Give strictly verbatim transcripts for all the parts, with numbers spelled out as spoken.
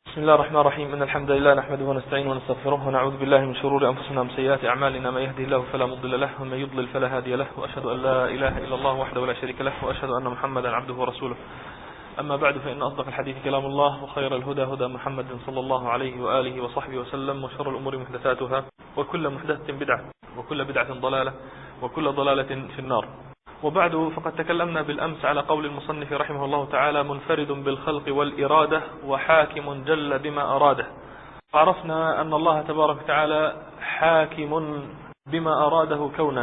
بسم الله الرحمن الرحيم. إن الحمد لله نحمده ونستعينه ونستغفره ونعوذ بالله من شرور أنفسنا ومن سيئات أعمالنا. من يهده الله فلا مضل له ومن يضلل فلا هادي له، وأشهد أن لا إله إلا الله وحده لا شريك له، وأشهد أن محمدا عبده ورسوله. أما بعد، فإن أصدق الحديث كلام الله، وخير الهدى هدى محمد صلى الله عليه وآله وصحبه وسلم، وشر الأمور محدثاتها، وكل محدثة بدعة، وكل بدعة ضلالة، وكل ضلالة في النار. وبعد، فقد تكلمنا بالأمس على قول المصنف رحمه الله تعالى: منفرد بالخلق والإرادة وحاكم جل بما أراده. عرفنا أن الله تبارك وتعالى حاكم بما أراده كونا،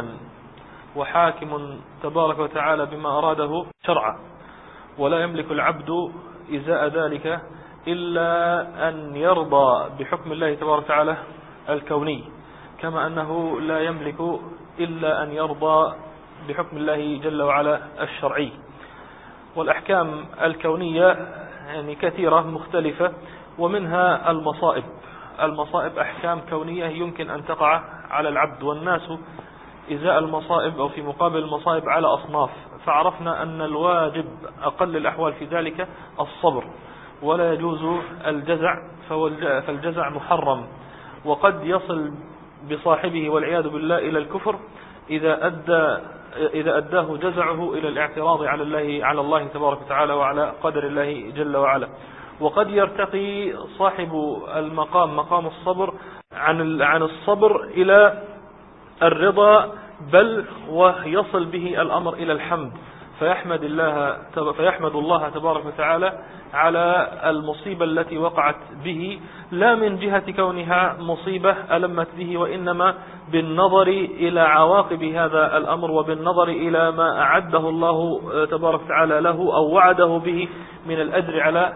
وحاكم تبارك وتعالى بما أراده شرعا، ولا يملك العبد إزاء ذلك إلا أن يرضى بحكم الله تبارك وتعالى الكوني، كما أنه لا يملك إلا أن يرضى بحكم الله جل وعلا الشرعي. والأحكام الكونية يعني كثيرة مختلفة، ومنها المصائب. المصائب أحكام كونية يمكن أن تقع على العبد، والناس إزاء المصائب أو في مقابل المصائب على أصناف. فعرفنا أن الواجب أقل الأحوال في ذلك الصبر، ولا يجوز الجزع، فالجزع محرم، وقد يصل بصاحبه والعياذ بالله إلى الكفر إذا أدى إذا أداه جزعه إلى الاعتراض على الله على الله تبارك وتعالى وعلى قدر الله جل وعلا. وقد يرتقي صاحب المقام مقام الصبر عن عن الصبر إلى الرضا، بل ويصل به الأمر إلى الحمد، فيحمد الله فيحمد الله تبارك وتعالى على المصيبة التي وقعت به، لا من جهة كونها مصيبة ألمت به، وإنما بالنظر إلى عواقب هذا الأمر، وبالنظر إلى ما أعده الله تبارك وتعالى له أو وعده به من الأجر على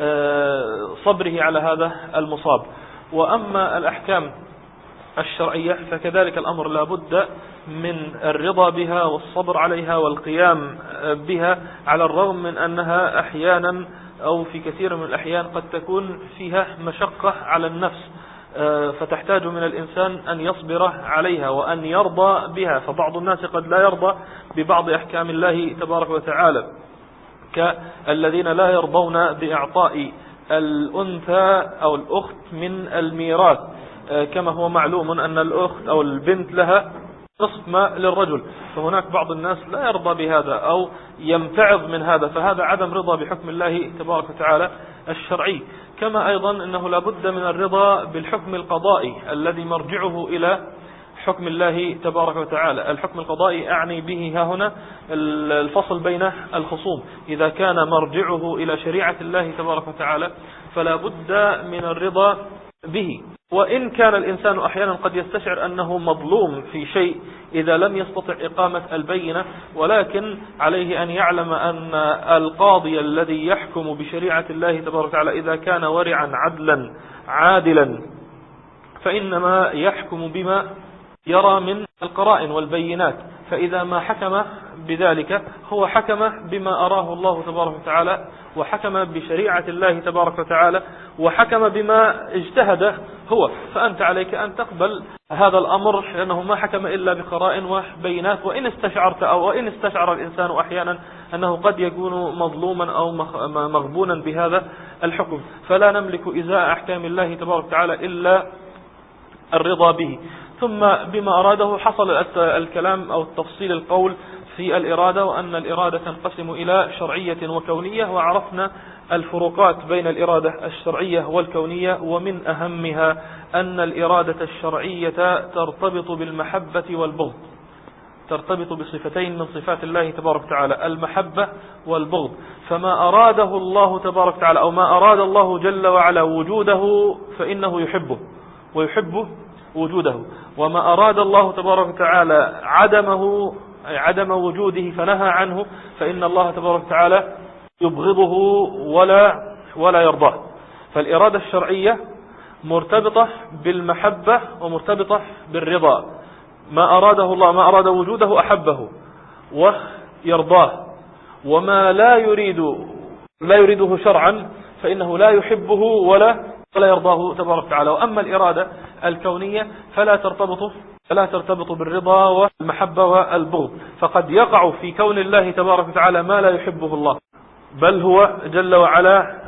صبره على هذا المصاب. وأما الأحكام الشرعية فكذلك الأمر لا بد من الرضا بها والصبر عليها والقيام بها، على الرغم من أنها أحيانا أو في كثير من الأحيان قد تكون فيها مشقة على النفس، فتحتاج من الإنسان أن يصبر عليها وأن يرضى بها. فبعض الناس قد لا يرضى ببعض أحكام الله تبارك وتعالى، كالذين لا يرضون بإعطاء الأنثى أو الأخت من الميراث، كما هو معلوم أن الأخت أو البنت لها نصف ما للرجل، فهناك بعض الناس لا يرضى بهذا أو يمتعض من هذا، فهذا عدم رضا بحكم الله تبارك وتعالى الشرعي. كما أيضا أنه لا بد من الرضا بالحكم القضائي الذي مرجعه إلى حكم الله تبارك وتعالى. الحكم القضائي أعني به ها هنا الفصل بين الخصوم، إذا كان مرجعه إلى شريعة الله تبارك وتعالى فلا بد من الرضا به. وإن كان الإنسان أحيانا قد يستشعر أنه مظلوم في شيء إذا لم يستطع إقامة البينة، ولكن عليه أن يعلم أن القاضي الذي يحكم بشريعة الله تبارك وتعالى إذا كان ورعا عدلا عادلا فإنما يحكم بما يرى من القرائن والبينات، فإذا ما حكم بذلك هو حكم بما أراه الله تبارك وتعالى، وحكم بشريعة الله تبارك وتعالى، وحكم بما اجتهده هو. فأنت عليك أن تقبل هذا الأمر، لأنه ما حكم إلا بقرائن وبينات. وإن استشعرت أو وإن استشعر الإنسان أحيانا أنه قد يكون مظلوما أو مغبونا بهذا الحكم، فلا نملك إزاء أحكام الله تبارك وتعالى إلا الرضا به. ثم بما أراده حصل الكلام أو التفصيل القول في الإرادة، وأن الإرادة تنقسم إلى شرعية وكونية، وعرفنا الفروقات بين الإرادة الشرعية والكونية. ومن أهمها أن الإرادة الشرعية ترتبط بالمحبة والبغض، ترتبط بصفتين من صفات الله تبارك وتعالى: المحبة والبغض. فما أراده الله تبارك وتعالى أو ما أراد الله جل وعلا وجوده فإنه يحبه ويحبه وجوده، وما أراد الله تبارك وتعالى عدمه أي عدم وجوده فنهى عنه فإن الله تبارك وتعالى يبغضه ولا ولا يرضاه. فالإرادة الشرعية مرتبطة بالمحبة ومرتبطة بالرضا، ما أراده الله ما أراد وجوده أحبه ويرضاه، وما لا يريد لا يريده شرعا فإنه لا يحبه ولا ولا يرضاه تبارك وتعالى. وأما الإرادة الكونية فلا ترتبط فلا ترتبط بالرضا والمحبة والبغض، فقد يقع في كون الله تبارك وتعالى ما لا يحبه الله، بل هو جل وعلا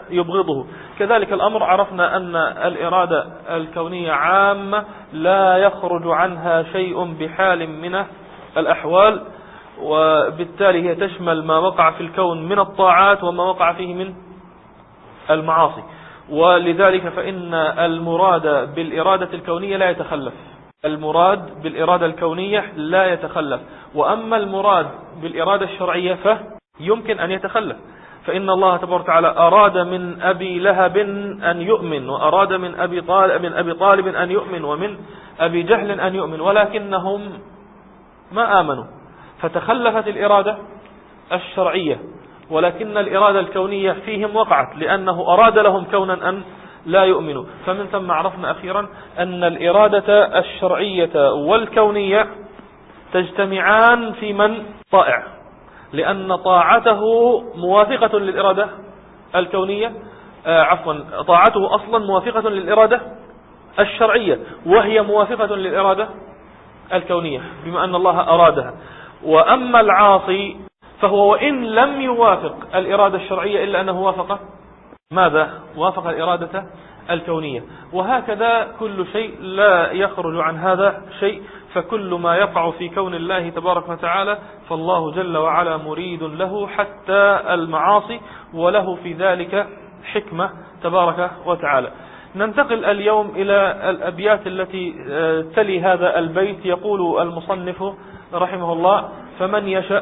يبغضه. كذلك الأمر عرفنا أن الإرادة الكونية عامة لا يخرج عنها شيء بحال من الأحوال، وبالتالي هي تشمل ما وقع في الكون من الطاعات وما وقع فيه من المعاصي. ولذلك فإن المراد بالإرادة الكونية لا يتخلف، المراد بالإرادة الكونية لا يتخلف. وأما المراد بالإرادة الشرعية فيمكن أن يتخلف، فإن الله تبارك وتعالى أراد من أبي لهب أن يؤمن، وأراد من أبي طالب, من أبي طالب أن يؤمن، ومن أبي جهل أن يؤمن، ولكنهم ما آمنوا، فتخلفت الإرادة الشرعية، ولكن الإرادة الكونية فيهم وقعت، لأنه أراد لهم كونا أن لا يؤمنوا. فمن ثم عرفنا أخيرا أن الإرادة الشرعية والكونية تجتمعان في من طائع، لأن طاعته موافقة للإرادة الكونية، آه عفوا طاعته أصلا موافقة للإرادة الشرعية، وهي موافقة للإرادة الكونية بما أن الله أرادها. وأما العاصي فهو وإن لم يوافق الإرادة الشرعية إلا أنه وافق ماذا؟ وافق الإرادة الكونية. وهكذا كل شيء لا يخرج عن هذا شيء، فكل ما يقع في كون الله تبارك وتعالى فالله جل وعلا مريد له حتى المعاصي، وله في ذلك حكمة تبارك وتعالى. ننتقل اليوم إلى الأبيات التي تلي هذا البيت. يقول المصنف رحمه الله: فمن يشاء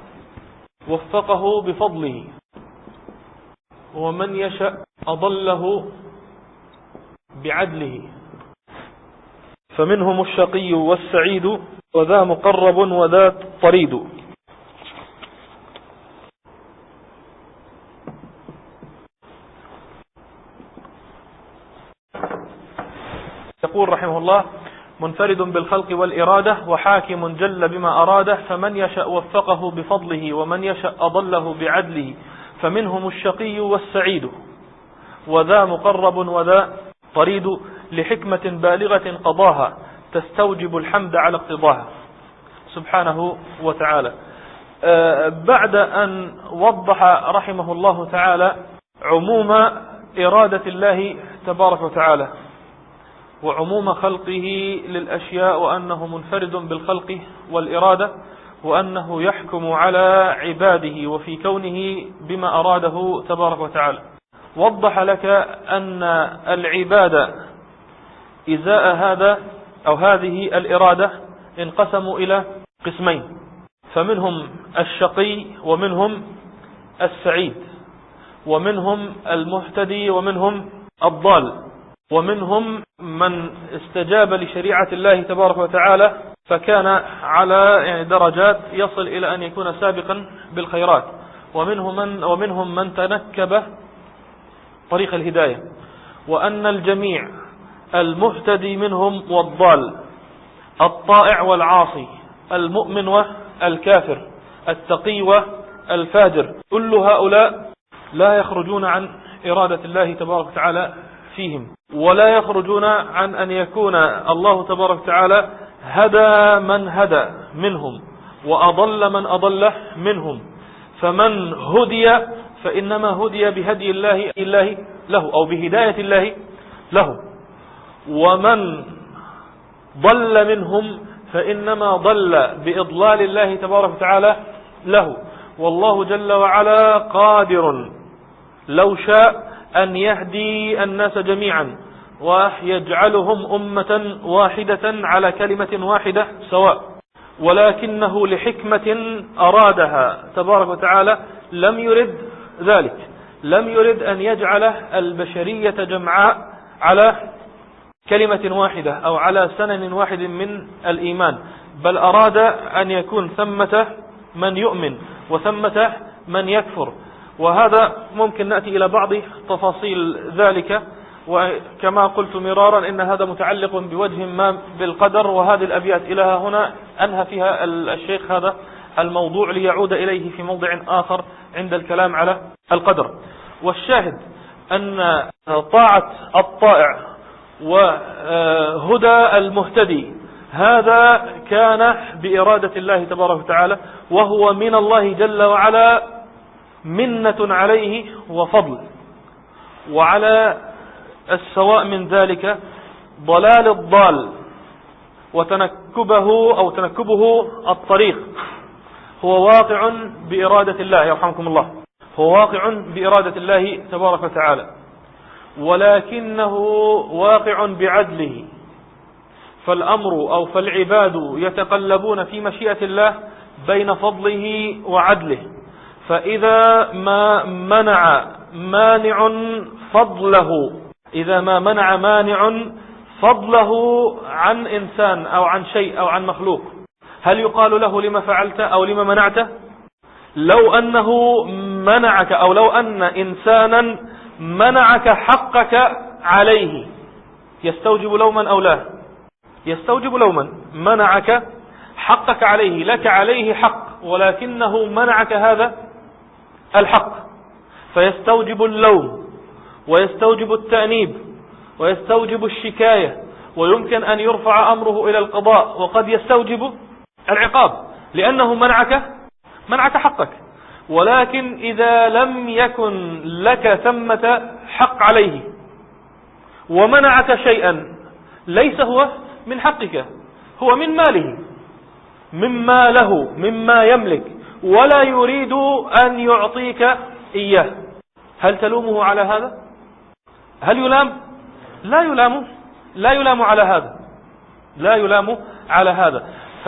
وفقه بفضله، ومن يشاء أضله بعدله، فمنهم الشقي والسعيد، وذا مقرب وذا طريد. يقول رحمه الله: منفرد بالخلق والإرادة، وحاكم جل بما أراده، فمن يشاء وفقه بفضله، ومن يشاء أضله بعدله، فمنهم الشقي والسعيد، وذا مقرب وذا طريد، لحكمة بالغة قضاها، تستوجب الحمد على اقتضاها، سبحانه وتعالى. آه بعد أن وضح رحمه الله تعالى عموم إرادة الله تبارك وتعالى وعموم خلقه للأشياء، وأنه منفرد بالخلق والإرادة، وأنه يحكم على عباده وفي كونه بما أراده تبارك وتعالى، وضح لك أن العبادة إزاء هذا أو هذه الإرادة انقسموا إلى قسمين، فمنهم الشقي ومنهم السعيد، ومنهم المهتدي ومنهم الضال، ومنهم من استجاب لشريعة الله تبارك وتعالى فكان على يعني درجات يصل إلى أن يكون سابقا بالخيرات، ومنهم من, ومنهم من تنكب طريق الهداية. وأن الجميع المهتدي منهم والضال، الطائع والعاصي، المؤمن والكافر، التقي والفاجر، كل هؤلاء لا يخرجون عن إرادة الله تبارك وتعالى فيهم، ولا يخرجون عن أن يكون الله تبارك وتعالى هدى من هدى منهم وأضل من أضل منهم. فمن هدي فإنما هدي بهدي الله الله له أو بهداية الله له، ومن ضل منهم فإنما ضل بإضلال الله تبارك وتعالى له. والله جل وعلا قادر لو شاء أن يهدي الناس جميعا ويجعلهم أمة واحدة على كلمة واحدة سواء، ولكنه لحكمة أرادها تبارك وتعالى لم يرد ذلك، لم يرد أن يجعل البشرية جمعاء على كلمة واحدة أو على سنن واحد من الإيمان، بل أراد أن يكون ثمة من يؤمن وثمة من يكفر. وهذا ممكن نأتي إلى بعض تفاصيل ذلك، وكما قلت مرارا إن هذا متعلق بوجه ما بالقدر، وهذه الأبيات إلى هنا أنهى فيها الشيخ هذا الموضوع ليعود إليه في موضع آخر عند الكلام على القدر. والشاهد أن طاعة الطائع وهدى المهتدي هذا كان بإرادة الله تبارك وتعالى، وهو من الله جل وعلا منة عليه وفضل. وعلى السواء من ذلك ضلال الضال وتنكبه أو تنكبه الطريق هو واقع بإرادة الله، يرحمكم الله، هو واقع بإرادة الله تبارك وتعالى، ولكنه واقع بعدله. فالأمر أو فالعباد يتقلبون في مشيئة الله بين فضله وعدله، فإذا ما منع مانع فضله إذا ما منع مانع فضله عن إنسان أو عن شيء أو عن مخلوق، هل يقال له لما فعلت أو لما منعته؟ لو أنه منعك أو لو أن إنسانا منعك حقك عليه يستوجب لوما أو لا؟ يستوجب لوما. منعك حقك عليه، لك عليه حق ولكنه منعك هذا الحق، فيستوجب اللوم ويستوجب التأنيب ويستوجب الشكاية، ويمكن أن يرفع أمره إلى القضاء، وقد يستوجب العقاب لأنه منعك منعك حقك. ولكن إذا لم يكن لك ثمة حق عليه ومنعك شيئا ليس هو من حقك، هو من ماله، مما له، مما يملك، ولا يريد أن يعطيك إياه، هل تلومه على هذا؟ هل يلام؟ لا يلام لا يلام على هذا لا يلام على هذا.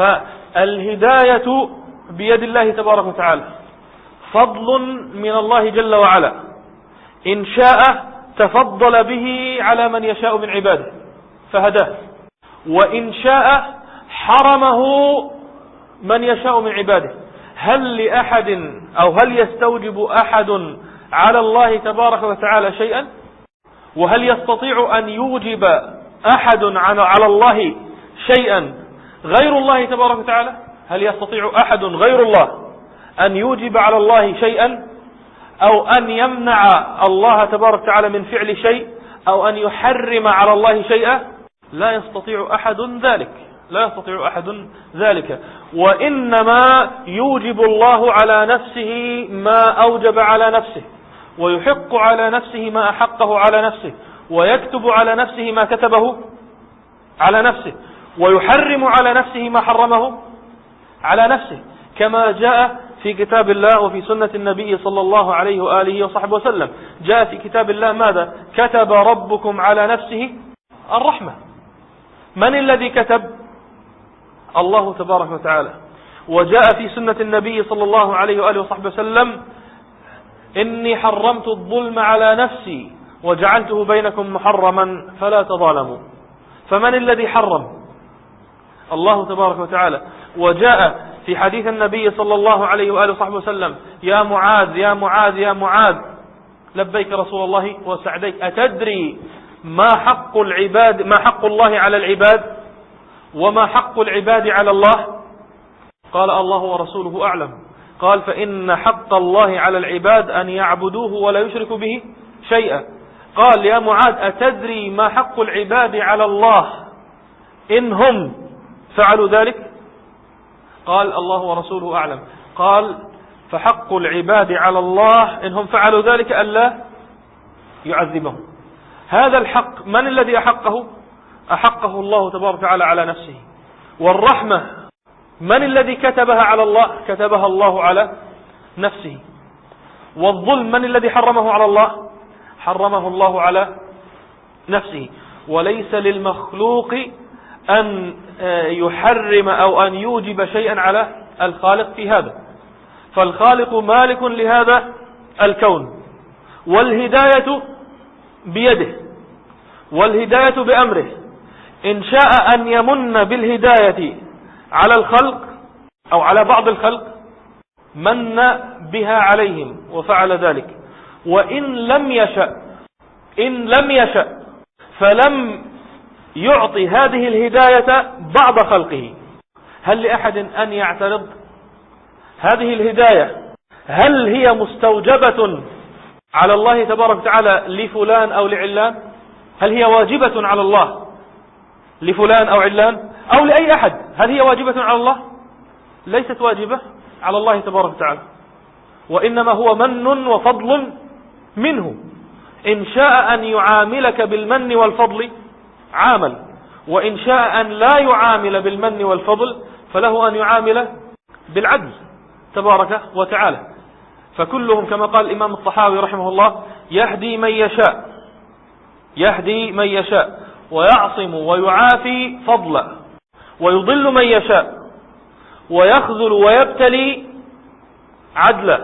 فالهداية بيد الله تبارك وتعالى، فضل من الله جل وعلا، إن شاء تفضل به على من يشاء من عباده فهداه، وإن شاء حرمه من يشاء من عباده. هل لأحد أو هل يستوجب أحد على الله تبارك وتعالى شيئا؟ وهل يستطيع أن يوجب أحد على الله شيئا غير الله تبارك وتعالى؟ هل يستطيع أحد غير الله أن يوجب على الله شيئا أو أن يمنع الله تبارك وتعالى من فعل شيء أو أن يحرم على الله شيئا؟ لا يستطيع أحد ذلك لا يستطيع أحد ذلك. وإنما يوجب الله على نفسه ما أوجب على نفسه، ويحق على نفسه ما أحقه على نفسه، ويكتب على نفسه ما كتبه على نفسه، ويحرم على نفسه ما حرمه على نفسه، كما جاء في كتاب الله وفي سنة النبي صلى الله عليه وآله وصحبه وسلم. جاء في كتاب الله ماذا؟ كتب ربكم على نفسه الرحمة. من الذي كتب؟ الله تبارك وتعالى. وجاء في سنة النبي صلى الله عليه وآله وصحبه وسلم: إني حرمت الظلم على نفسي وجعلته بينكم محرما فلا تظالموا. فمن الذي حرم؟ الله تبارك وتعالى. وجاء في حديث النبي صلى الله عليه وآله وصحبه وسلم: يا معاذ يا معاذ يا معاذ، لبيك رسول الله وسعديك، أتدري ما حق العباد ما حق الله على العباد وما حق العباد على الله؟ قال: الله ورسوله أعلم. قال: فإن حق الله على العباد أن يعبدوه ولا يشركوا به شيئا. قال: يا معاذ، أتدري ما حق العباد على الله إن هم فعلوا ذلك؟ قال: الله ورسوله أعلم. قال: فحق العباد على الله إن هم فعلوا ذلك ألا يعذبهم. هذا الحق من الذي أحقه؟ أحقه الله تبارك وتعالى على نفسه. والرحمة من الذي كتبها على الله؟ كتبها الله على نفسه. والظلم من الذي حرمه على الله؟ حرمه الله على نفسه. وليس للمخلوق أن يحرم أو أن يوجب شيئا على الخالق في هذا، فالخالق مالك لهذا الكون، والهداية بيده، والهداية بأمره. إن شاء أن يمن بالهداية على الخلق أو على بعض الخلق من بها عليهم وفعل ذلك، وإن لم يشأ إن لم يشأ فلم يعطي هذه الهداية بعض خلقه. هل لأحد أن يعترض؟ هذه الهداية هل هي مستوجبة على الله تبارك وتعالى لفلان أو لعلان؟ هل هي واجبة على الله لفلان أو علان أو لأي أحد؟ هل هي واجبة على الله؟ ليست واجبة على الله تبارك وتعالى، وإنما هو من وفضل منه. إن شاء أن يعاملك بالمن والفضل عامل، وإن شاء أن لا يعامل بالمن والفضل فله أن يعامل بالعدل تبارك وتعالى. فكلهم كما قال الإمام الطحاوي رحمه الله يهدي من يشاء، يهدي من يشاء ويعصم ويعافي فضلا، ويضل من يشاء ويخذل ويبتلي عدلا،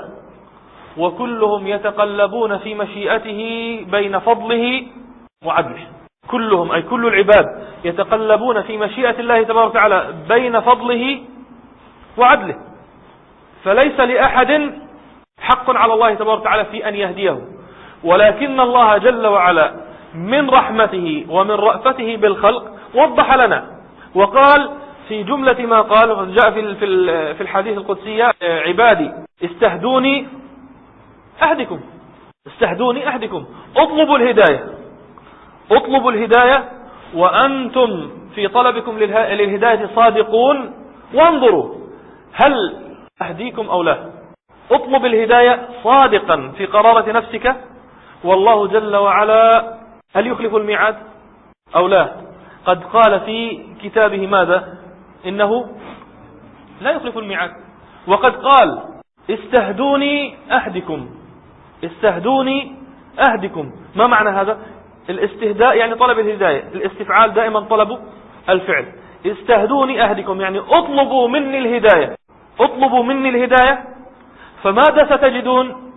وكلهم يتقلبون في مشيئته بين فضله وعدله. كلهم أي كل العباد يتقلبون في مشيئة الله تبارك وتعالى بين فضله وعدله، فليس لأحد حق على الله تبارك وتعالى في أن يهديه، ولكن الله جل وعلا من رحمته ومن رأفته بالخلق وضح لنا وقال في جملة ما قال، جاء في الحديث القدسي: عبادي استهدوني أهدكم، استهدوني أهدكم، اطلبوا الهداية، اطلبوا الهداية وأنتم في طلبكم للهداية صادقون، وانظروا هل أهديكم أو لا. اطلب الهداية صادقا في قرارة نفسك، والله جل وعلا هل يخلف الميعاد أو لا؟ قد قال في كتابه ماذا؟ إنه لا يخلف الميعاد. وقد قال: استهدوني أهدكم، استهدوني أهدكم. ما معنى هذا؟ الاستهداء يعني طلب الهداية، الاستفعال دائما طلب الفعل. استهدوني أهدكم يعني اطلبوا مني الهداية، اطلبوا مني الهداية. فماذا ستجدون؟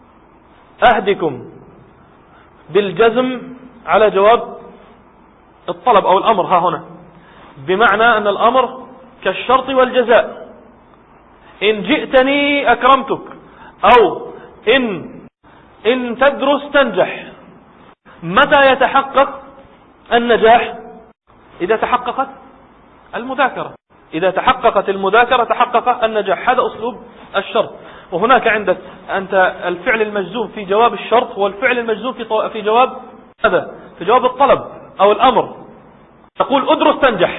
أهدكم بالجزم على جواب الطلب أو الأمر ها هنا، بمعنى أن الأمر كالشرط والجزاء. إن جئتني أكرمتك، أو إن إن تدرس تنجح. متى يتحقق النجاح؟ إذا تحققت المذاكرة، إذا تحققت المذاكرة تحقق النجاح. هذا أسلوب الشرط. وهناك عندك أنت الفعل المجزوم في جواب الشرط، والفعل المجزوم في في جواب هذا في جواب الطلب أو الأمر. تقول أدرس تنجح،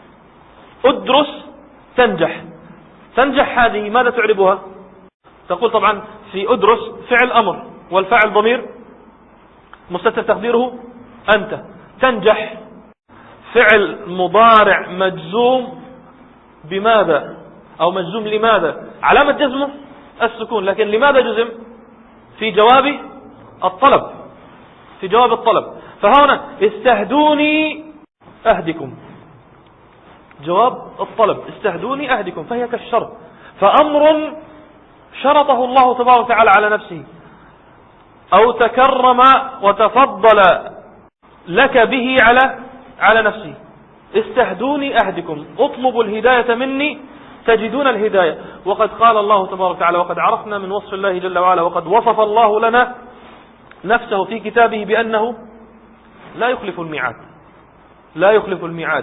أدرس تنجح. تنجح هذه ماذا تعربها؟ تقول طبعا في أدرس فعل أمر، والفاعل ضمير مستتر تقديره أنت. تنجح فعل مضارع مجزوم بماذا أو مجزوم لماذا؟ علامة جزمه السكون، لكن لماذا جزم؟ في جواب الطلب، في جواب الطلب. فهنا استهدوني أهدكم، جواب الطلب، استهدوني أهدكم، فهي كالشرط. فأمر شرطه الله تبارك وتعالى على نفسه، أو تكرم وتفضل لك به على على نفسه. استهدوني أهدكم، اطلبوا الهداية مني تجدون الهداية. وقد قال الله تبارك وتعالى، وقد عرفنا من وصف الله جل وعلا، وقد وصف الله لنا نفسه في كتابه بأنه لا يخلف الميعاد، لا يخلف الميعاد.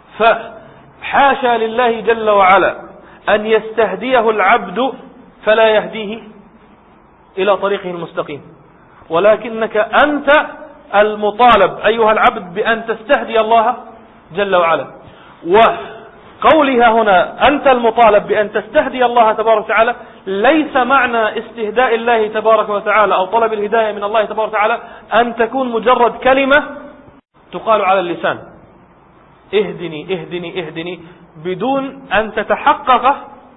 فحاشا لله جل وعلا أن يستهديه العبد فلا يهديه إلى طريقه المستقيم، ولكنك أنت المطالب أيها العبد بأن تستهدي الله جل وعلا. وقولها هنا أنت المطالب بأن تستهدي الله تبارك وتعالى، ليس معنى استهداء الله تبارك وتعالى أو طلب الهداية من الله تبارك وتعالى أن تكون مجرد كلمة تقال على اللسان، اهدني اهدني اهدني، بدون أن تتحقق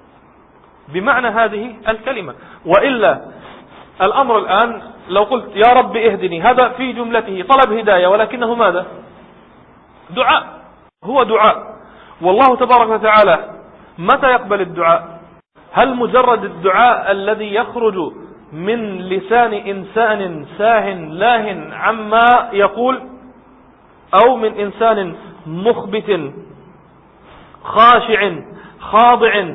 بمعنى هذه الكلمة. وإلا الأمر الآن لو قلت يا رب اهدني، هذا في جملته طلب هداية، ولكنه ماذا؟ دعاء، هو دعاء. والله تبارك وتعالى متى يقبل الدعاء؟ هل مجرد الدعاء الذي يخرج من لسان إنسان ساه لاه عما يقول، أو من إنسان مخبت خاشع خاضع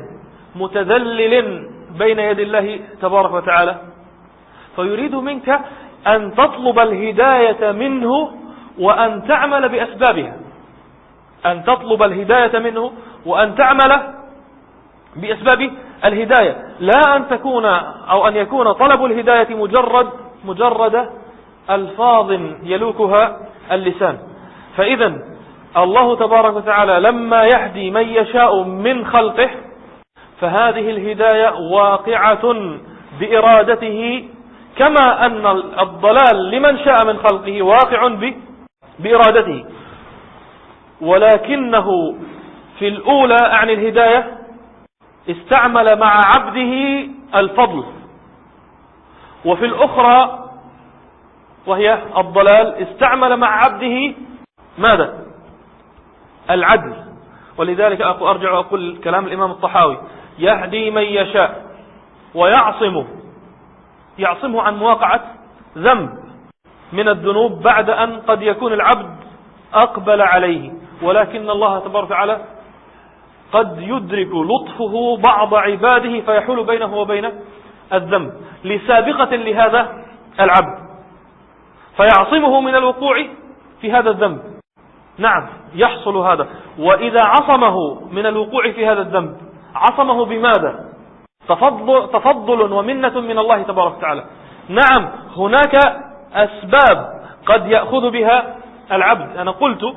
متذلل بين يد الله تبارك وتعالى؟ فيريد منك أن تطلب الهداية منه وأن تعمل بأسبابها، أن تطلب الهداية منه وأن تعمل بأسباب الهداية، لا أن تكون أو أن يكون طلب الهداية مجرد مجرد ألفاظ يلوكها اللسان. فإذا الله تبارك وتعالى لما يهدي من يشاء من خلقه، فهذه الهداية واقعة بإرادته كما أن الضلال لمن شاء من خلقه واقع بإرادته، ولكنه في الأولى عن الهداية استعمل مع عبده الفضل، وفي الأخرى وهي الضلال استعمل مع عبده ماذا؟ العدل. ولذلك أرجع وأقول كلام الإمام الطحاوي: يهدي من يشاء ويعصمه، يعصمه عن مواقعة ذنب من الذنوب بعد أن قد يكون العبد أقبل عليه، ولكن الله تبارك وتعالى قد يدرك لطفه بعض عباده فيحول بينه وبين الذنب لسابقة لهذا العبد فيعصمه من الوقوع في هذا الذنب. نعم يحصل هذا. وإذا عصمه من الوقوع في هذا الذنب عصمه بماذا؟ تفضل, تفضل ومنة من الله تبارك وتعالى. نعم هناك أسباب قد يأخذ بها العبد، أنا قلت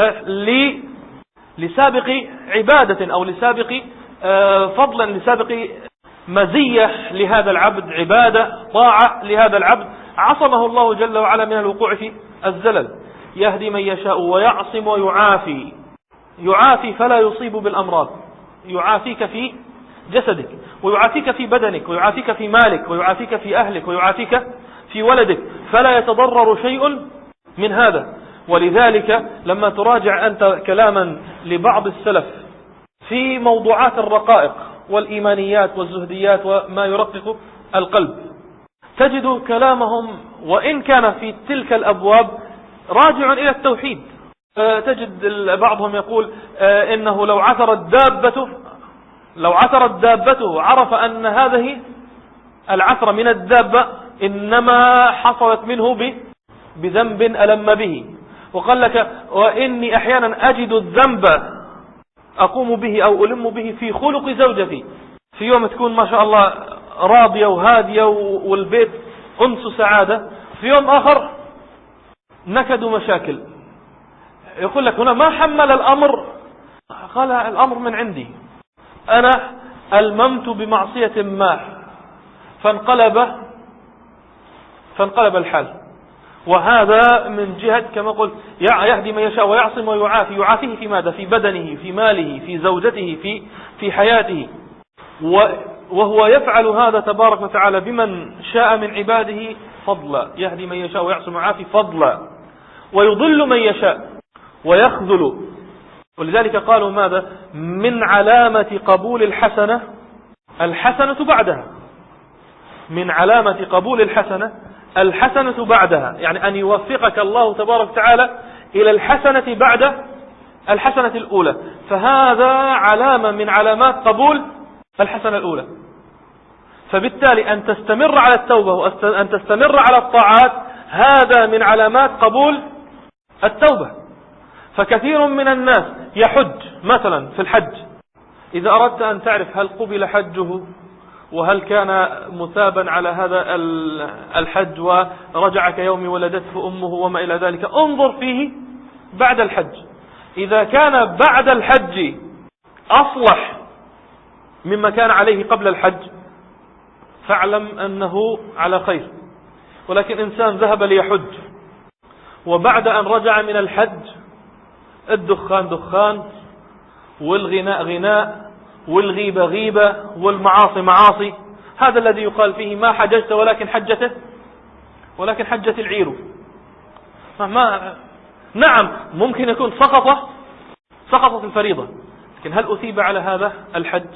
لسابق عبادة أو لسابق فضلا، لسابق مزية لهذا العبد، عبادة طاعة لهذا العبد، عصمه الله جل وعلا من الوقوع في الزلل. يهدي من يشاء ويعصم ويعافي، يعافي فلا يصيب بالأمراض، يعافيك في جسدك ويعافيك في بدنك ويعافيك في مالك ويعافيك في أهلك ويعافيك في ولدك، فلا يتضرر شيء من هذا. ولذلك لما تراجع أنت كلاما لبعض السلف في موضوعات الرقائق والإيمانيات والزهديات وما يرقق القلب تجد كلامهم وإن كان في تلك الأبواب راجع إلى التوحيد. تجد بعضهم يقول إنه لو عثرت دابته لو عثرت دابته عرف أن هذه العثرة من الدابة إنما حصلت منه بذنب ألم به. وقال لك وإني أحيانا أجد الذنب أقوم به أو ألم به في خلق زوجتي، في يوم تكون ما شاء الله راضية وهادية والبيت أنس سعادة، في يوم آخر نكد مشاكل. يقول لك هنا ما حمل الأمر، قال الأمر من عندي، أنا ألممت بمعصية ما فانقلب فانقلب الحال. وهذا من جهة كما قلت يهدي من يشاء ويعصم ويعافي، يعافيه في ماذا؟ في بدنه، في ماله، في زوجته، في في حياته. وهو يفعل هذا تبارك وتعالى بمن شاء من عباده فضلا، يهدي من يشاء ويعصم ويعافي فضلا، ويضل من يشاء ويخذل. ولذلك قالوا ماذا؟ من علامة قبول الحسنة الحسنة بعدها، من علامة قبول الحسنة الحسنة بعدها، يعني أن يوفقك الله تبارك وتعالى إلى الحسنة بعد الحسنة الأولى، فهذا علامة من علامات قبول الحسنة الأولى. فبالتالي أن تستمر على التوبة وأن تستمر على الطاعات هذا من علامات قبول التوبة. فكثير من الناس يحج مثلا في الحج، إذا أردت أن تعرف هل قبل حجه وهل كان مثابا على هذا الحج ورجع كيوم ولدته أمه وما إلى ذلك، انظر فيه بعد الحج. إذا كان بعد الحج أصلح مما كان عليه قبل الحج فاعلم أنه على خير. ولكن إنسان ذهب ليحج وبعد أن رجع من الحج الدخان دخان والغناء غناء والغيبة غيبة والمعاصي معاصي، هذا الذي يقال فيه ما حججت ولكن حجته ولكن حجت العير. ما نعم ممكن يكون سقط سقطت الفريضة، لكن هل أثيب على هذا الحج؟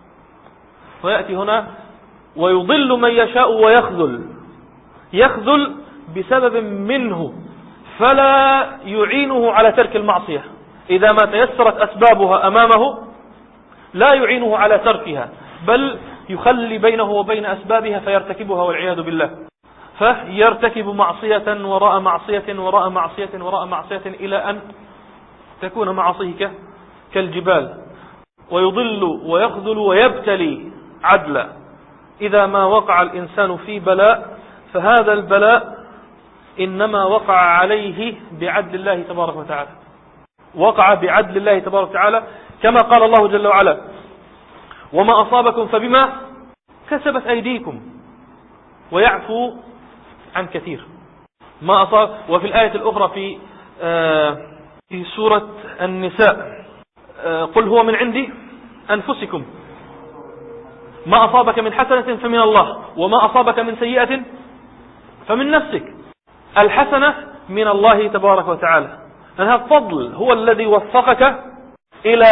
ويأتي هنا ويضل من يشاء ويخذل، يخذل بسبب منه فلا يعينه على ترك المعصية. إذا ما تيسرت أسبابها أمامه لا يعينه على تركها، بل يخلي بينه وبين أسبابها فيرتكبها والعياذ بالله، فيرتكب معصية وراء معصية وراء معصية وراء معصية إلى أن تكون معصيه كالجبال. ويضل ويخذل ويبتلي عدلا. إذا ما وقع الإنسان في بلاء فهذا البلاء إنما وقع عليه بعدل الله تبارك وتعالى، وقع بعدل الله تبارك وتعالى، كما قال الله جل وعلا وما أصابكم فبما كسبت أيديكم ويعفو عن كثير. ما أصاب. وفي الآية الأخرى في آه في سورة النساء آه قل هو من عندي أنفسكم ما أصابك من حسنة فمن الله وما أصابك من سيئة فمن نفسك. الحسنة من الله تبارك وتعالى، أن هذا الفضل هو الذي وفقك إلى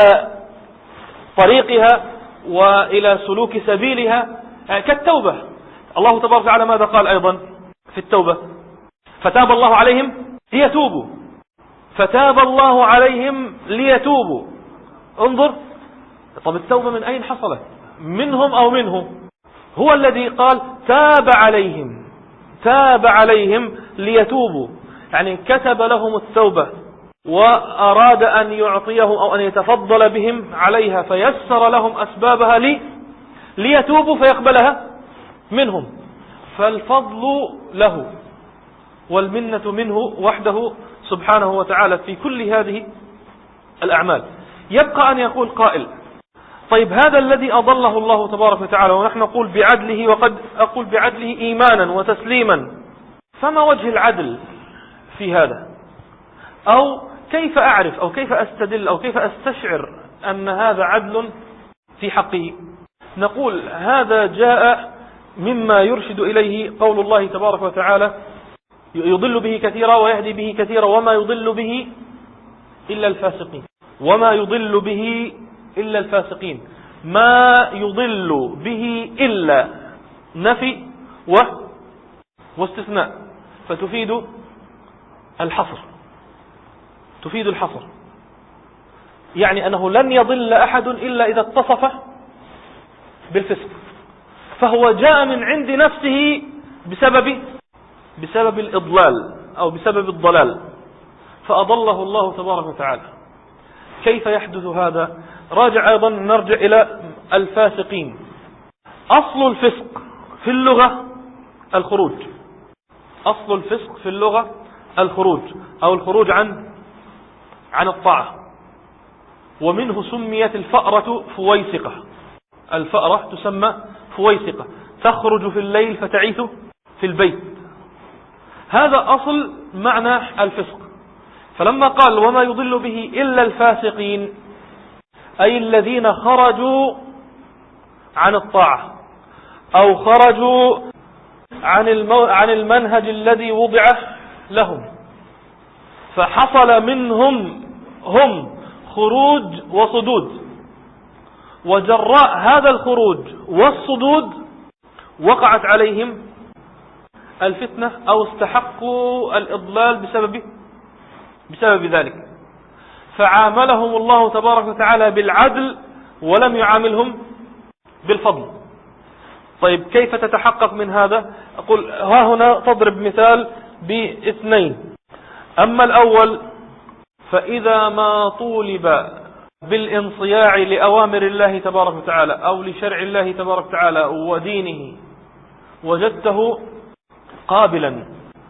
طريقها وإلى سلوك سبيلها، كالتوبة. الله تبارك وتعالى ماذا قال أيضا في التوبة؟ فتاب الله عليهم ليتوبوا، فتاب الله عليهم ليتوبوا. انظر، طب التوبة من أين حصلت؟ منهم أو منه؟ هو الذي قال تاب عليهم، تاب عليهم ليتوبوا، يعني كتب لهم التوبة وأراد أن يعطيهم أو أن يتفضل بهم عليها، فيسر لهم أسبابها لي ليتوبوا فيقبلها منهم. فالفضل له والمنة منه وحده سبحانه وتعالى في كل هذه الأعمال. يبقى أن يقول قائل: طيب هذا الذي أضله الله تبارك وتعالى، ونحن نقول بعدله وقد أقول بعدله إيمانا وتسليما، فما وجه العدل في هذا؟ أو كيف أعرف أو كيف أستدل أو كيف أستشعر أن هذا عدل في حقه؟ نقول هذا جاء مما يرشد إليه قول الله تبارك وتعالى: يضل به كثيرا ويهدي به كثيرا وما يضل به إلا الفاسقين. وما يضل به إلا الفاسقين. ما يضل به إلا نفي و واستثناء، فتفيد الحصر، تفيد الحصر، يعني أنه لن يضل أحد إلا إذا اتصف بالفسق. فهو جاء من عند نفسه بسبب بسبب الإضلال أو بسبب الضلال، فأضله الله تبارك وتعالى. كيف يحدث هذا؟ راجع أيضا، نرجع إلى الفاسقين. أصل الفسق في اللغة الخروج، أصل الفسق في اللغة الخروج أو الخروج عن عن الطاعة، ومنه سميت الفأرة فويسقة. الفأرة تسمى فويسقة، تخرج في الليل فتعيث في البيت. هذا أصل معنى الفسق. فلما قال وما يضل به إلا الفاسقين، أي الذين خرجوا عن الطاعة أو خرجوا عن المو... عن المنهج الذي وضع لهم، فحصل منهم هم خروج وصدود، وجراء هذا الخروج والصدود وقعت عليهم الفتنة أو استحقوا الإضلال بسبب بسبب ذلك، فعاملهم الله تبارك وتعالى بالعدل ولم يعاملهم بالفضل. طيب كيف تتحقق من هذا؟ أقول ها هنا تضرب مثال باثنين. أما الأول، فإذا ما طولب بالانصياع لأوامر الله تبارك وتعالى أو لشرع الله تبارك وتعالى ودينه، وجدته قابلا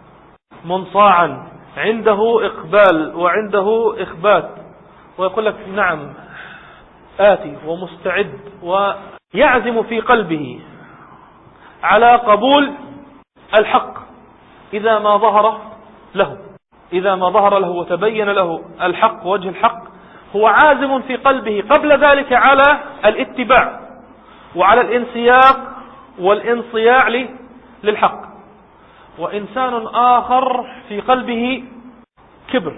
منصاعا، عنده إقبال وعنده إخبات، ويقول لك نعم آتي ومستعد، ويعزم في قلبه على قبول الحق إذا ما ظهر له، إذا ما ظهر له وتبين له الحق وجه الحق، هو عازم في قلبه قبل ذلك على الاتباع وعلى الانسياق والانصياع للحق. وإنسان آخر في قلبه كبر،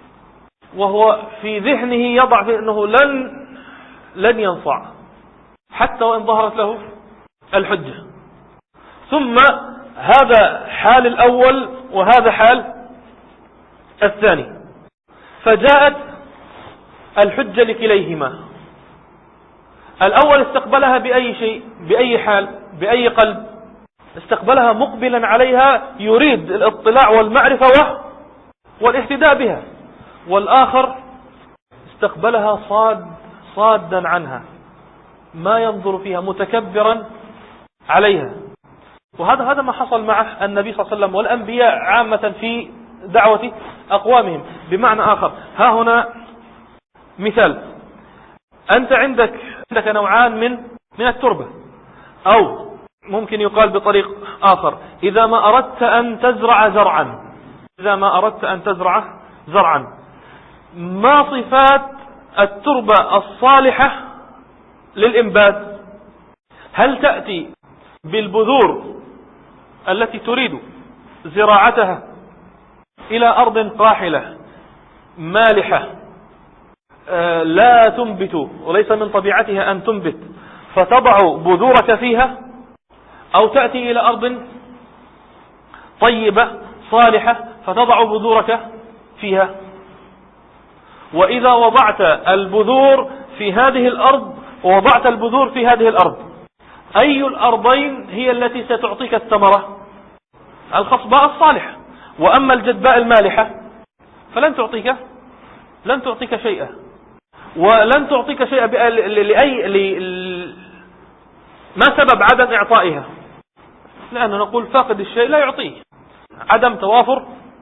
وهو في ذهنه يضع في أنه لن لن ينصع حتى وإن ظهرت له الحجة. ثم هذا حال الأول وهذا حال الثاني، فجاءت الحجة لكليهما. الأول استقبلها بأي شيء، بأي حال، بأي قلب؟ استقبلها مقبلا عليها يريد الاطلاع والمعرفة والاهتداء بها. والآخر استقبلها صاد صادا عنها، ما ينظر فيها، متكبرا عليها. وهذا هذا ما حصل مع النبي صلى الله عليه وسلم والأنبياء عامة في دعوة أقوامهم. بمعنى آخر، ها هنا مثال: أنت عندك عندك نوعان من من التربة، أو ممكن يقال بطريق آخر: إذا ما أردت أن تزرع زرعا إذا ما أردت أن تزرع زرعا ما صفات التربة الصالحة للإنبات؟ هل تأتي بالبذور التي تريد زراعتها إلى أرض قاحلة مالحة لا تنبت وليس من طبيعتها أن تنبت فتضع بذورك فيها، أو تأتي إلى أرض طيبة صالحة فتضع بذورك فيها؟ وإذا وضعت البذور في هذه الأرض ووضعت البذور في هذه الأرض، أي الأرضين هي التي ستعطيك الثمرة؟ الخصباء الصالحة. وأما الجدباء المالحة فلن تعطيك لن تعطيك شيئا، ولن تعطيك شيئا لأي ل... ما سبب عدم إعطائها؟ لأننا نقول فاقد الشيء لا يعطيه. عدم توافر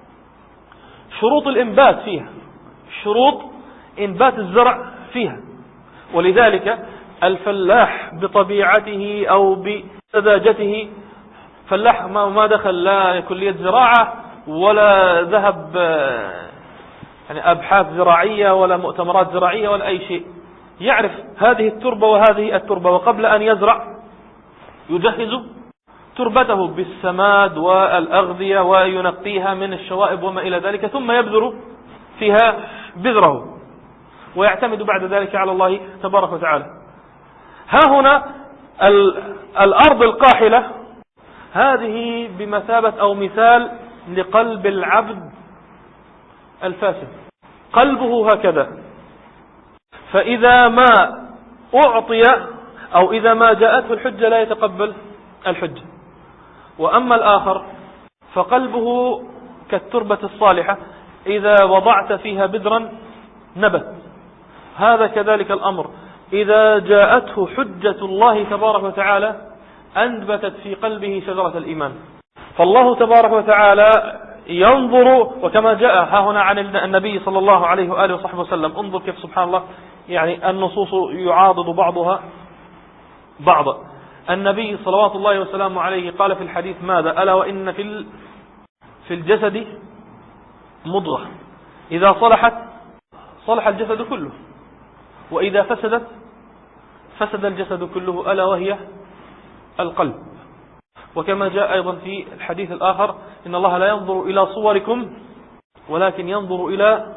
شروط الإنبات فيها، شروط إنبات الزرع فيها. ولذلك الفلاح بطبيعته أو بسذاجته، فلاح ما دخل لا كلية زراعة ولا ذهب يعني أبحاث زراعية ولا مؤتمرات زراعية ولا أي شيء، يعرف هذه التربة وهذه التربة، وقبل أن يزرع يجهز تربته بالسماد والأغذية وينقيها من الشوائب وما إلى ذلك، ثم يبذر فيها بذره ويعتمد بعد ذلك على الله تبارك وتعالى. ها هنا الأرض القاحلة هذه بمثابة أو مثال لقلب العبد الفاسد، قلبه هكذا، فإذا ما أعطي أو إذا ما جاءته الحجة لا يتقبل الحجة. وأما الآخر فقلبه كالتربة الصالحة، إذا وضعت فيها بذرا نبت. هذا كذلك الأمر، إذا جاءته حجة الله تبارك وتعالى أنبتت في قلبه شجرة الإيمان. فالله تبارك وتعالى ينظر، وكما جاء ها هنا عن النبي صلى الله عليه وآله وصحبه وسلم، انظر كيف سبحان الله يعني النصوص يعاضد بعضها بعضا. النبي صلوات الله وسلامه عليه قال في الحديث ماذا؟ ألا وإن في في الجسد مضغة إذا صلحت صلح الجسد كله، وإذا فسدت فسد الجسد كله، ألا وهي القلب. وكما جاء أيضا في الحديث الآخر إن الله لا ينظر إلى صوركم ولكن ينظر إلى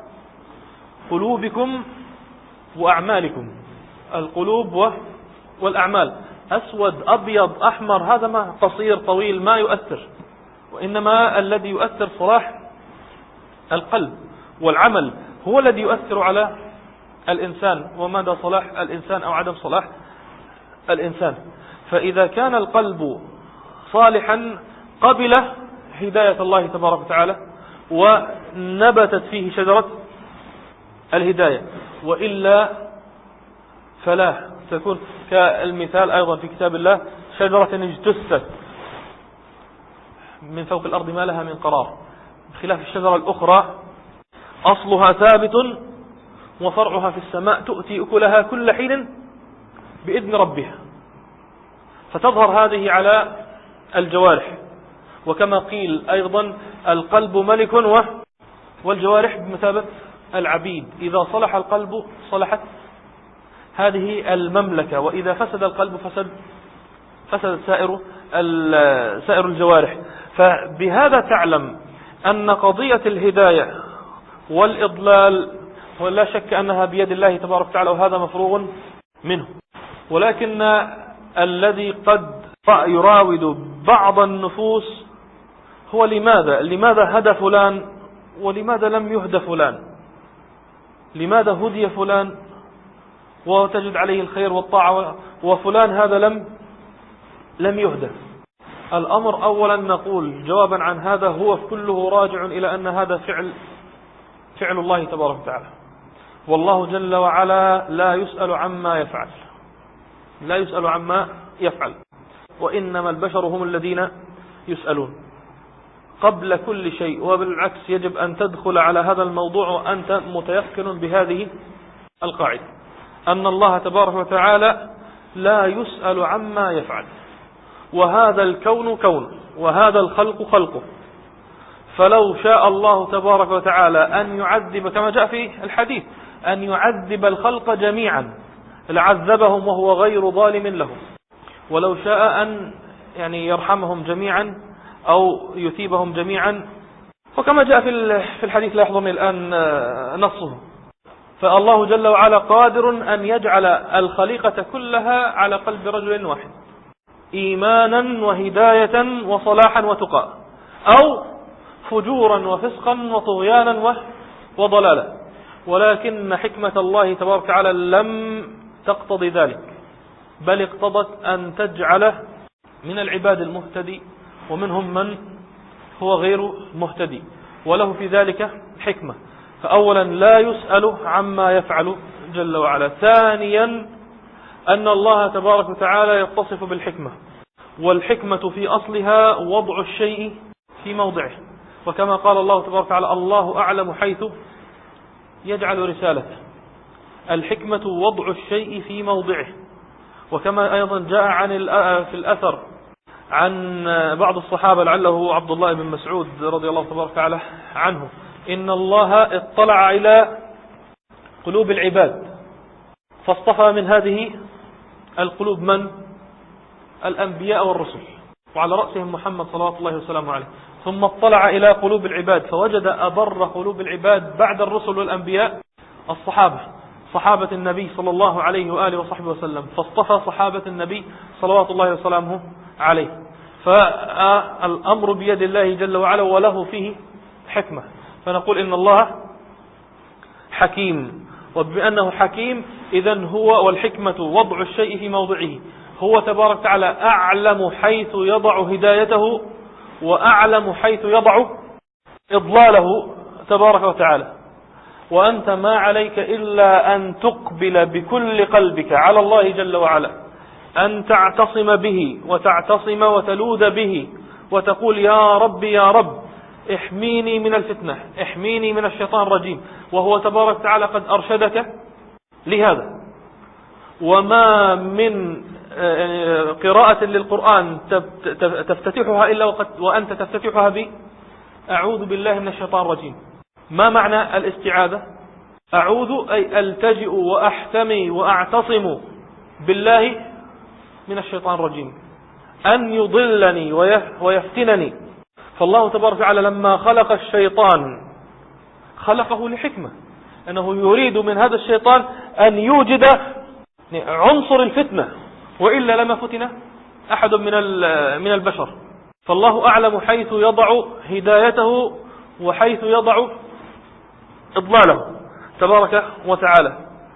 قلوبكم وأعمالكم. القلوب والأعمال، أسود أبيض أحمر، هذا ما قصير طويل ما يؤثر، وإنما الذي يؤثر صلاح القلب والعمل هو الذي يؤثر على الإنسان ومدى صلاح الإنسان أو عدم صلاح الإنسان. فإذا كان القلب صالحا قبل هداية الله تبارك وتعالى ونبتت فيه شجرة الهداية، وإلا فلا تكون كالمثال أيضا في كتاب الله شجرة اجتثت من فوق الأرض ما لها من قرار، بخلاف الشجرة الأخرى أصلها ثابت وفرعها في السماء تؤتي أكلها كل حين بإذن ربها، فتظهر هذه على الجوارح. وكما قيل أيضا القلب ملك والجوارح بمثابة العبيد، إذا صلح القلب صلحت هذه المملكة، وإذا فسد القلب فسد فسد سائر سائر الجوارح. فبهذا تعلم أن قضية الهداية والإضلال ولا شك أنها بيد الله تبارك وتعالى، وهذا مفروغ منه. ولكن الذي قد يراود بعض النفوس هو لماذا لماذا هدى فلان ولماذا لم يهدى فلان، لماذا هدي فلان وتجد عليه الخير والطاعة وفلان هذا لم لم يهدى. الأمر أولا نقول جوابا عن هذا هو كله راجع إلى أن هذا فعل فعل الله تبارك وتعالى، والله جل وعلا لا يسأل عما يفعل لا يسأل عما يفعل وإنما البشر هم الذين يسألون قبل كل شيء. وبالعكس يجب أن تدخل على هذا الموضوع وأنت متيقن بهذه القاعدة، أن الله تبارك وتعالى لا يسأل عما يفعل وهذا الكون كون، وهذا الخلق خلقه. فلو شاء الله تبارك وتعالى أن يعذب كما جاء في الحديث أن يعذب الخلق جميعا لعذبهم وهو غير ظالم لهم، ولو شاء أن يعني يرحمهم جميعا أو يثيبهم جميعا، وكما جاء في الحديث لا يحضرني الآن نصه. فالله جل وعلا قادر أن يجعل الخليقة كلها على قلب رجل واحد إيمانا وهداية وصلاحا وتقى، أو فجورا وفسقا وطغيانا وضلالا. ولكن حكمة الله تبارك وتعالى لم تقتضي ذلك، بل اقتضت أن تجعل من العباد المهتدي ومنهم من هو غير مهتدي، وله في ذلك حكمة. فأولا لا يسأل عما يفعل جل وعلا. ثانيا أن الله تبارك وتعالى يتصف بالحكمة، والحكمة في أصلها وضع الشيء في موضعه، وكما قال الله تبارك وتعالى الله أعلم حيث يجعل رسالته. الحكمة وضع الشيء في موضعه، وكما أيضا جاء عن في الأثر عن بعض الصحابة لعله عبد الله بن مسعود رضي الله تبارك وتعالى عنه إن الله اطلع إلى قلوب العباد فاصطفى من هذه القلوب من؟ الأنبياء والرسل، وعلى رأسهم محمد صلى الله عليه وسلم عليه. ثم اطلع إلى قلوب العباد فوجد أبر قلوب العباد بعد الرسل والأنبياء الصحابة، صحابة النبي صلى الله عليه وآله وصحبه وسلم، فاصطفى صحابة النبي صلوات الله وسلامه عليه. فالأمر بيد الله جل وعلا وله فيه حكمة. فنقول إن الله حكيم، وبأنه حكيم إذن هو والحكمة وضع الشيء في موضعه. هو تبارك وتعالى أعلم حيث يضع هدايته، وأعلم حيث يضع إضلاله تبارك وتعالى. وأنت ما عليك إلا أن تقبل بكل قلبك على الله جل وعلا، أن تعتصم به وتعتصم وتلوذ به وتقول يا رب يا رب احميني من الفتنة، احميني من الشيطان الرجيم. وهو تبارك وتعالى قد أرشدك لهذا. وما من قراءة للقرآن تفتتحها إلا وأنت تفتتحها ب أعوذ بالله من الشيطان الرجيم. ما معنى الاستعاذة؟ أعوذ أي ألتجئ وأحتمي وأعتصم بالله من الشيطان الرجيم أن يضلني ويفتنني. فالله تبارك وتعالى لما خلق الشيطان خلقه لحكمة، أنه يريد من هذا الشيطان أن يوجد عنصر الفتنة، وإلا لما فتن أحد من من البشر. فالله أعلم حيث يضع هدايته وحيث يضع إضلاله تبارك وتعالى.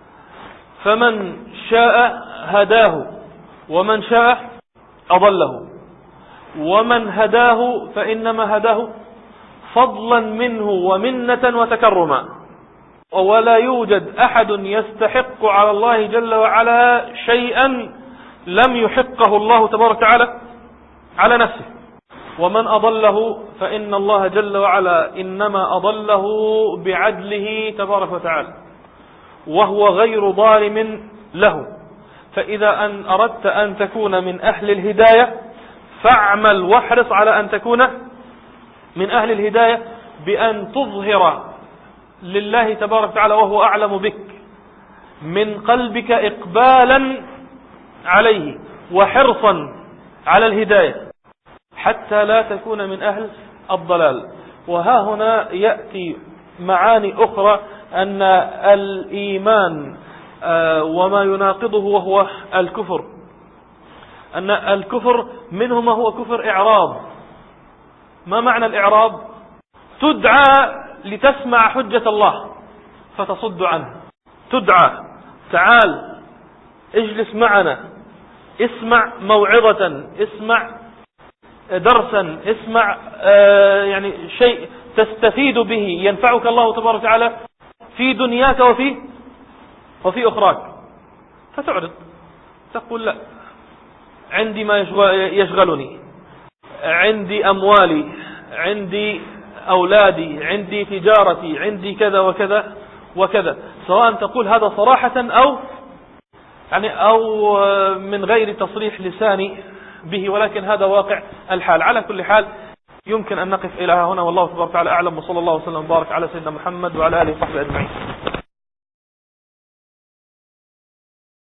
فمن شاء هداه ومن شاء أضله، ومن هداه فإنما هداه فضلا منه ومنة وتكرما. ولا يوجد أحد يستحق على الله جل وعلا شيئا لم يحقه الله تبارك وتعالى على نفسه. ومن أضله فإن الله جل وعلا إنما أضله بعدله تبارك وتعالى، وهو غير ظالم له. فإذا أن أردت أن تكون من أهل الهداية فاعمل واحرص على أن تكون من أهل الهداية بأن تظهر لله تبارك وتعالى وهو أعلم بك من قلبك إقبالا عليه وحرصا على الهداية حتى لا تكون من أهل الضلال. وها هنا يأتي معاني أخرى أن الإيمان وما يناقضه وهو الكفر، أن الكفر منه ما هو كفر إعراض. ما معنى الإعراض؟ تدعى لتسمع حجة الله فتصد عنه، تدعى تعال اجلس معنا، اسمع موعظة، اسمع درسا، اسمع آه يعني شيء تستفيد به ينفعك الله تبارك وتعالى في دنياك وفي وفي أخراك. فتعرض تقول لا، عندي ما يشغلني، عندي أموالي، عندي أولادي، عندي تجارتي، عندي كذا وكذا وكذا. سواء تقول هذا صراحة أو يعني أو من غير تصريح لساني به، ولكن هذا واقع الحال. على كل حال يمكن أن نقف إلى هنا، والله تبارك وتعالى أعلم، وصلى الله وسلم وبارك على سيدنا محمد وعلى آله وصحبه أجمعين.